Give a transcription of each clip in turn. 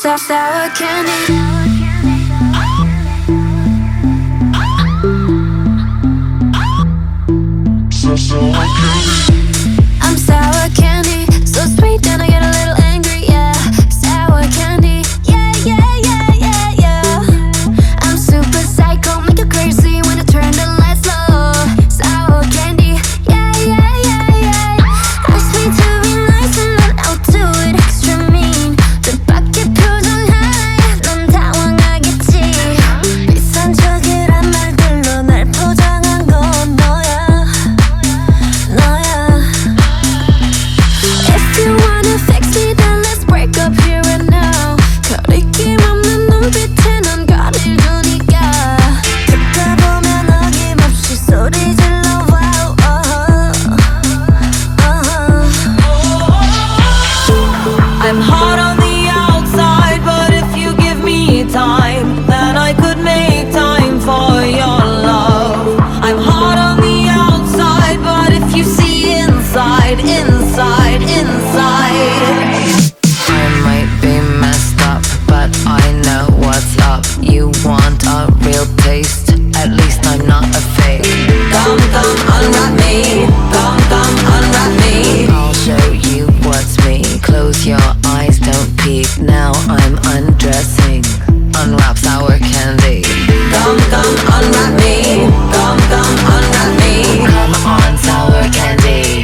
Sour candy. I'm sour candy, so sweet then I get a little angry, yeah. Sour candy, yeah, yeah, yeah, yeah, yeah. I'm super psycho, make you crazy when I turn the lights low. Sour candy, yeah, yeah, yeah, yeah. Ask me to be nice and then I'll do it extra mean. 뜻밖의 표정 하나에 넌 당황하겠지. 비싼 척이란 말들로 날 포장한 건 너야. If you wanna fix me, then let's break up here and now. 거리낌 없는 눈빛에 넌 거리를 두니까. 듣다 보면 어김없이 소리 질러. Wow, I'm hot on the outside, but if you give me time, then I could make time for your love. I'm hot on the outside, but if you see inside, inside, inside. I might be messed up, but I know what's up. You want a real taste? At least I'm not a fake. Come, unwrap me. Come, unwrap me. I'll show you what's me. Close your eyes, don't peek. Now I'm undressing. Unwrap sour candy. Come, unwrap me. Come, unwrap me. Come on, sour candy.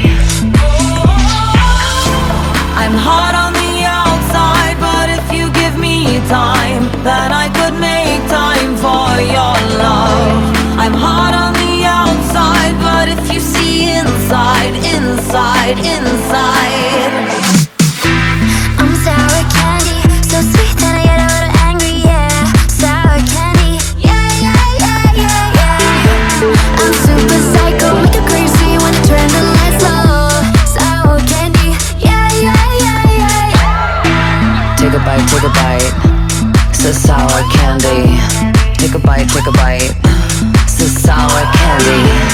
I'm hot on the outside, but if you give me time, then I could make time for your love. I'm hot on the outside, but if you see inside, inside, inside. I'm sour candy, so sweet that I get a little angry, yeah. Sour candy, yeah, yeah, yeah, yeah, yeah. I'm super psycho, make you crazy when I turn the lights low. Sour candy, yeah, yeah, yeah, yeah, yeah. Take a bite, take a bite. So sour candy. Take a bite, take a bite. So sour candy.